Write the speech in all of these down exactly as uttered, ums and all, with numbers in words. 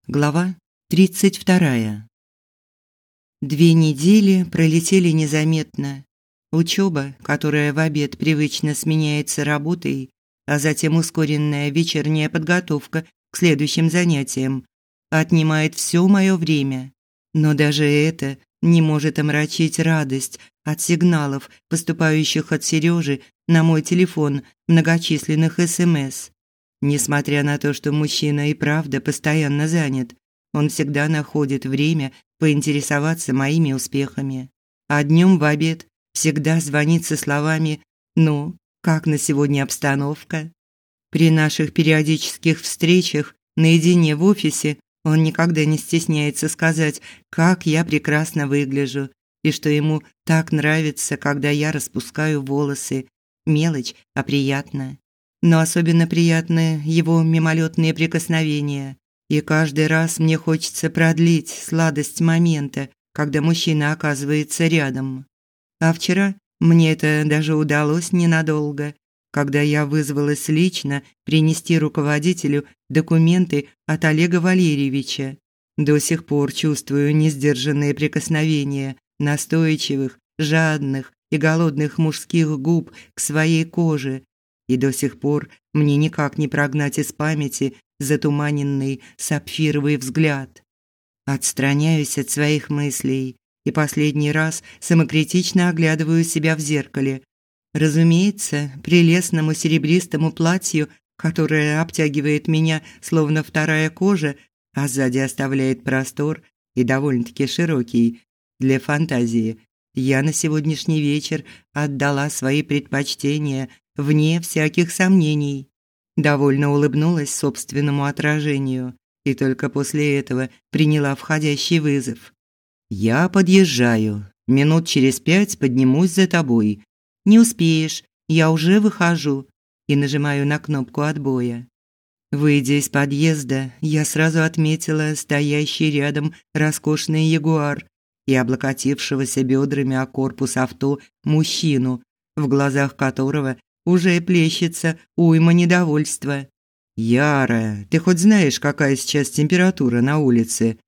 Глава тридцать вторая. Две недели пролетели незаметно. Учёба, которая в обед привычно сменяется работой, а затем ускоренная вечерняя подготовка к следующим занятиям, отнимает всё моё время. Но даже это не может омрачить радость от сигналов, поступающих от Серёжи на мой телефон, многочисленных СМС. Несмотря на то, что мужчина и правда постоянно занят, он всегда находит время поинтересоваться моими успехами. А днем в обед всегда звонит со словами: «Ну, как на сегодня обстановка?». При наших периодических встречах наедине в офисе он никогда не стесняется сказать, как я прекрасно выгляжу и что ему так нравится, когда я распускаю волосы. Мелочь, а приятно. Но особенно приятны его мимолетные прикосновения. И каждый раз мне хочется продлить сладость момента, когда мужчина оказывается рядом. А вчера мне это даже удалось ненадолго, когда я вызвалась лично принести руководителю документы от Олега Валерьевича. До сих пор чувствую несдержанные прикосновения настойчивых, жадных и голодных мужских губ к своей коже. И до сих пор мне никак не прогнать из памяти затуманенный сапфировый взгляд. Отстраняюсь от своих мыслей и последний раз самокритично оглядываю себя в зеркале. Разумеется, прелестному серебристому платью, которое обтягивает меня словно вторая кожа, а сзади оставляет простор и довольно-таки широкий для фантазии, я на сегодняшний вечер отдала свои предпочтения вне всяких сомнений. Довольно улыбнулась собственному отражению и только после этого приняла входящий вызов. «Я подъезжаю. Минут через пять поднимусь за тобой. Не успеешь, я уже выхожу», и нажимаю на кнопку отбоя. Выйдя из подъезда, я сразу отметила стоящий рядом роскошный ягуар и облокотившегося бедрами о корпус авто мужчину, в глазах которого уже плещется уйма недовольства. «Яра, ты хоть знаешь, какая сейчас температура на улице?»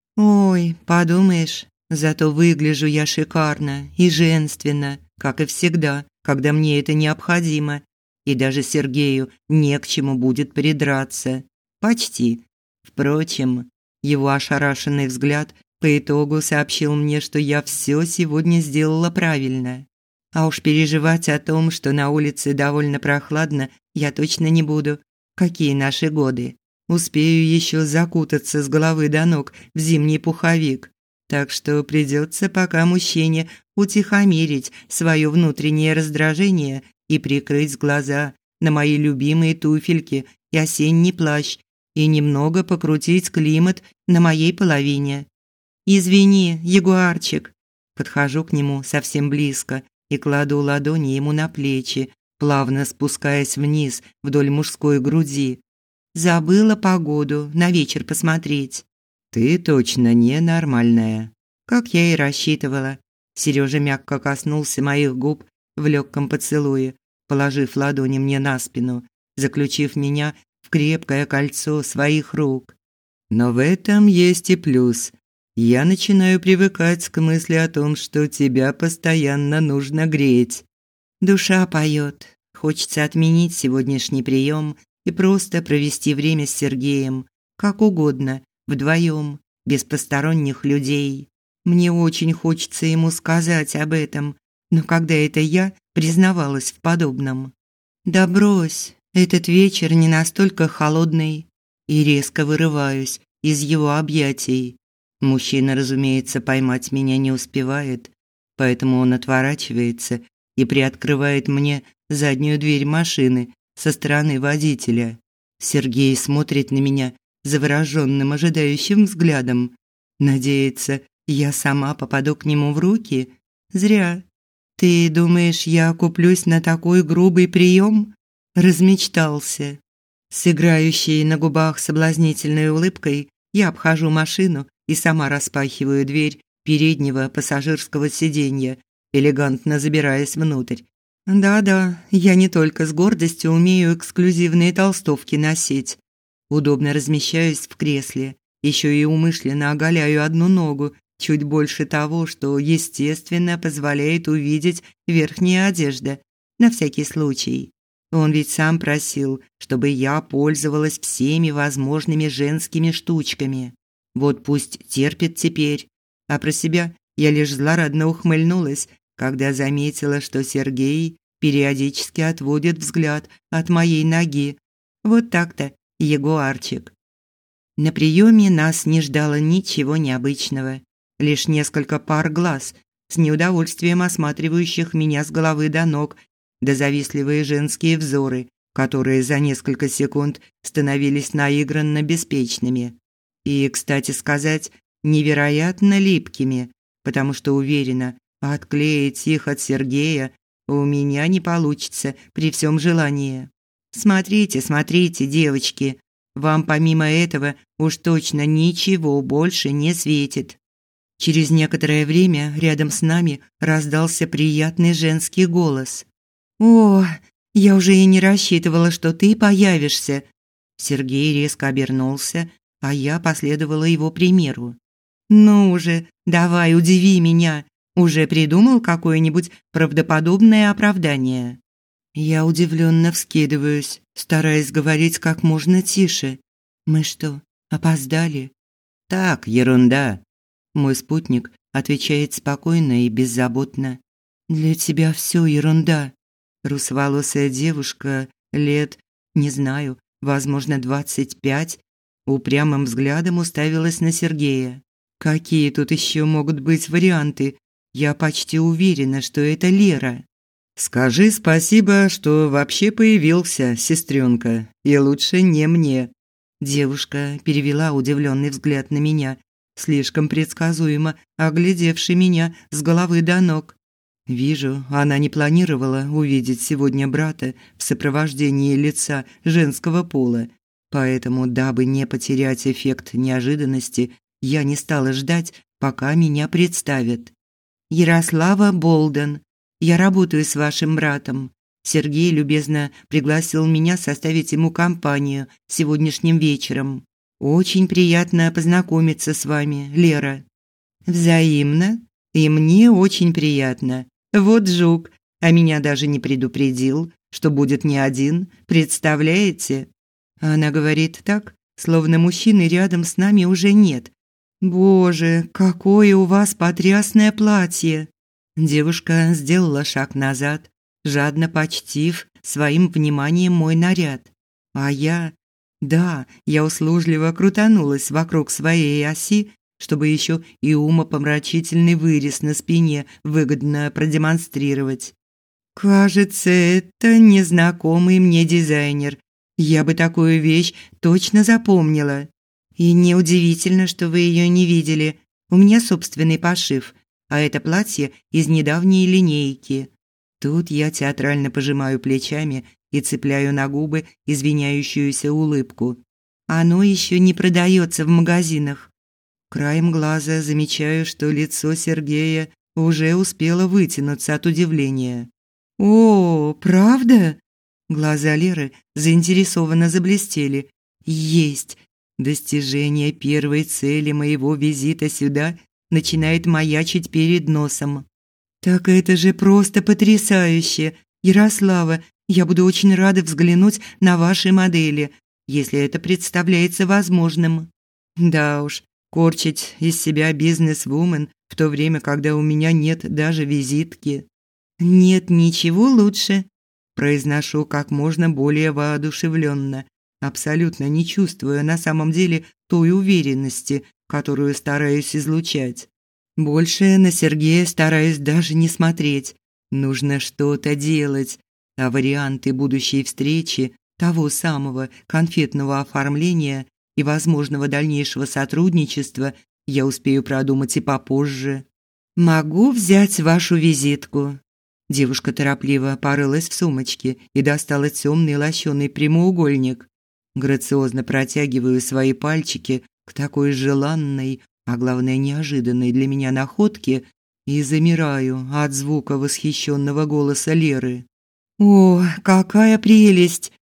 «Ой, подумаешь, зато выгляжу я шикарно и женственно, как и всегда, когда мне это необходимо. И даже Сергею не к чему будет придраться. Почти. Впрочем, его ошарашенный взгляд по итогу сообщил мне, что я все сегодня сделала правильно. А уж переживать о том, что на улице довольно прохладно, я точно не буду. Какие наши годы? Успею еще закутаться с головы до ног в зимний пуховик. Так что придется пока мужчине утихомирить свое внутреннее раздражение и прикрыть глаза на мои любимые туфельки и осенний плащ и немного покрутить климат на моей половине. «Извини, ягуарчик». Подхожу к нему совсем близко и кладу ладони ему на плечи, плавно спускаясь вниз вдоль мужской груди. «Забыла погоду на вечер посмотреть». «Ты точно ненормальная». Как я и рассчитывала. Сережа мягко коснулся моих губ в легком поцелуе, положив ладони мне на спину, заключив меня в крепкое кольцо своих рук. «Но в этом есть и плюс. Я начинаю привыкать к мысли о том, что тебя постоянно нужно греть». Душа поет. Хочется отменить сегодняшний прием и просто провести время с Сергеем, как угодно, вдвоем, без посторонних людей. Мне очень хочется ему сказать об этом, но когда это я признавалась в подобном? Да брось, этот вечер не настолько холодный. И резко вырываюсь из его объятий. Мужчина, разумеется, поймать меня не успевает, поэтому он отворачивается и приоткрывает мне заднюю дверь машины со стороны водителя. Сергей смотрит на меня завороженным, ожидающим взглядом. Надеется, я сама попаду к нему в руки? Зря. Ты думаешь, я куплюсь на такой грубый прием? Размечтался. С играющей на губах соблазнительной улыбкой я обхожу машину и сама распахиваю дверь переднего пассажирского сиденья, элегантно забираясь внутрь. Да-да, я не только с гордостью умею эксклюзивные толстовки носить. Удобно размещаюсь в кресле Еще и умышленно оголяю одну ногу, чуть больше того, что, естественно, позволяет увидеть верхняя одежда, на всякий случай. Он ведь сам просил, чтобы я пользовалась всеми возможными женскими штучками. Вот пусть терпит теперь. А про себя я лишь злорадно ухмыльнулась, когда заметила, что Сергей периодически отводит взгляд от моей ноги. Вот так-то, ягуарчик. На приеме нас не ждало ничего необычного. Лишь несколько пар глаз, с неудовольствием осматривающих меня с головы до ног, да завистливые женские взоры, которые за несколько секунд становились наигранно беспечными. И, кстати сказать, невероятно липкими, потому что уверена, отклеить их от Сергея у меня не получится при всем желании. Смотрите, смотрите, девочки, вам помимо этого уж точно ничего больше не светит. Через некоторое время рядом с нами раздался приятный женский голос. «О, я уже и не рассчитывала, что ты появишься». Сергей резко обернулся, а я последовала его примеру. «Ну уже, давай, удиви меня. Уже придумал какое-нибудь правдоподобное оправдание?» Я удивленно вскидываюсь, стараясь говорить как можно тише. «Мы что, опоздали?» «Так, ерунда». Мой спутник отвечает спокойно и беззаботно. «Для тебя все ерунда». Русоволосая девушка лет, не знаю, возможно, двадцать пять, упрямым взглядом уставилась на Сергея. Какие тут еще могут быть варианты? Я почти уверена, что это Лера. «Скажи спасибо, что вообще появился, сестренка, и лучше не мне». Девушка перевела удивленный взгляд на меня, слишком предсказуемо оглядевший меня с головы до ног. Вижу, она не планировала увидеть сегодня брата в сопровождении лица женского пола, поэтому, дабы не потерять эффект неожиданности, я не стала ждать, пока меня представят. «Ярослава Болден. Я работаю с вашим братом. Сергей любезно пригласил меня составить ему компанию сегодняшним вечером. Очень приятно познакомиться с вами, Лера». «Взаимно. И мне очень приятно. Вот жук, а меня даже не предупредил, что будет не один, представляете?» Она говорит так, словно мужчины рядом с нами уже нет. «Боже, какое у вас потрясное платье!» Девушка сделала шаг назад, жадно почтив своим вниманием мой наряд. А я... Да, я услужливо крутанулась вокруг своей оси, чтобы еще и умопомрачительный вырез на спине выгодно продемонстрировать. «Кажется, это незнакомый мне дизайнер. Я бы такую вещь точно запомнила. И неудивительно, что вы ее не видели. У меня собственный пошив, а это платье из недавней линейки». Тут я театрально пожимаю плечами и цепляю на губы извиняющуюся улыбку. «Оно еще не продается в магазинах». Краем глаза замечаю, что лицо Сергея уже успело вытянуться от удивления. «О, правда?» Глаза Леры заинтересованно заблестели. «Есть! Достижение первой цели моего визита сюда начинает маячить перед носом». «Так это же просто потрясающе! Ярослава, я буду очень рада взглянуть на ваши модели, если это представляется возможным». Да уж, корчить из себя бизнес-вумен в то время, когда у меня нет даже визитки. «Нет ничего лучше», – произношу как можно более воодушевленно, абсолютно не чувствуя на самом деле той уверенности, которую стараюсь излучать. Больше на Сергея стараюсь даже не смотреть. Нужно что-то делать, а варианты будущей встречи, того самого конфетного оформления и возможного дальнейшего сотрудничества я успею продумать и попозже. «Могу взять вашу визитку?» Девушка торопливо порылась в сумочке и достала темный лощеный прямоугольник. Грациозно протягиваю свои пальчики к такой желанной, а главное неожиданной для меня находке и замираю от звука восхищенного голоса Леры. «О, какая прелесть!»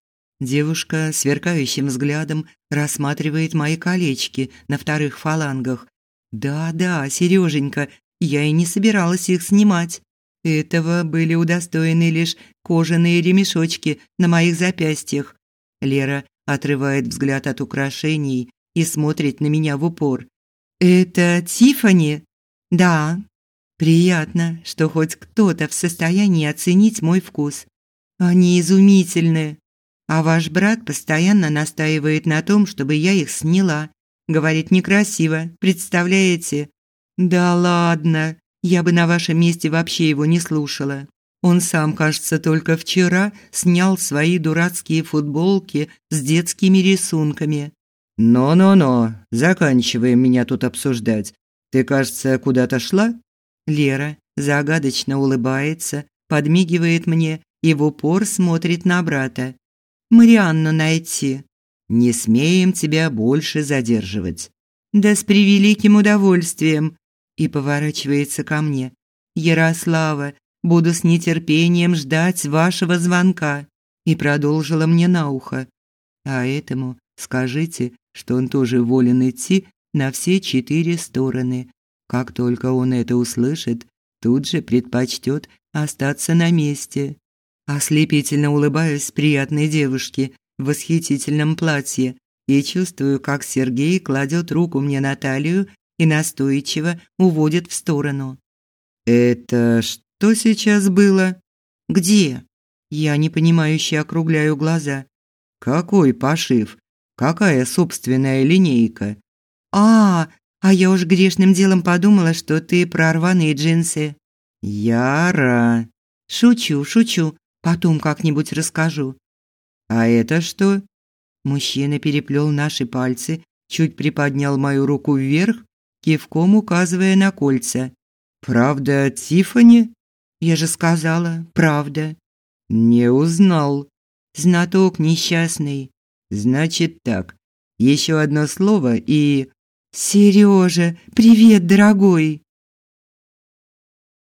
Девушка сверкающим взглядом рассматривает мои колечки на вторых фалангах. Да-да, Сереженька, я и не собиралась их снимать. Этого были удостоены лишь кожаные ремешочки на моих запястьях. Лера отрывает взгляд от украшений и смотрит на меня в упор. «Это Тиффани?» «Да». «Приятно, что хоть кто-то в состоянии оценить мой вкус. Они изумительны. А ваш брат постоянно настаивает на том, чтобы я их сняла. Говорит, некрасиво, представляете?» «Да ладно, я бы на вашем месте вообще его не слушала. Он сам, кажется, только вчера снял свои дурацкие футболки с детскими рисунками». «Но-но-но, заканчиваем меня тут обсуждать. Ты, кажется, куда-то шла?» Лера загадочно улыбается, подмигивает мне и в упор смотрит на брата. «Марианну найти». «Не смеем тебя больше задерживать». «Да с превеликим удовольствием». И поворачивается ко мне. «Ярослава, буду с нетерпением ждать вашего звонка». И продолжила мне на ухо. «А этому скажите, что он тоже волен идти на все четыре стороны. Как только он это услышит, тут же предпочтет остаться на месте». Ослепительно улыбаюсь приятной девушке в восхитительном платье и чувствую, как Сергей кладет руку мне на талию и настойчиво уводит в сторону. «Это что сейчас было?» «Где?» Я непонимающе округляю глаза. «Какой пошив? Какая собственная линейка?» «А, а я уж грешным делом подумала, что ты про рваные джинсы». «Яра!» «Шучу, шучу. Потом как-нибудь расскажу». «А это что?» Мужчина переплел наши пальцы, чуть приподнял мою руку вверх, кивком указывая на кольца. «Правда, Тиффани?» «Я же сказала, правда». «Не узнал». «Знаток несчастный». «Значит так, еще одно слово и...» «Сережа, привет, дорогой!»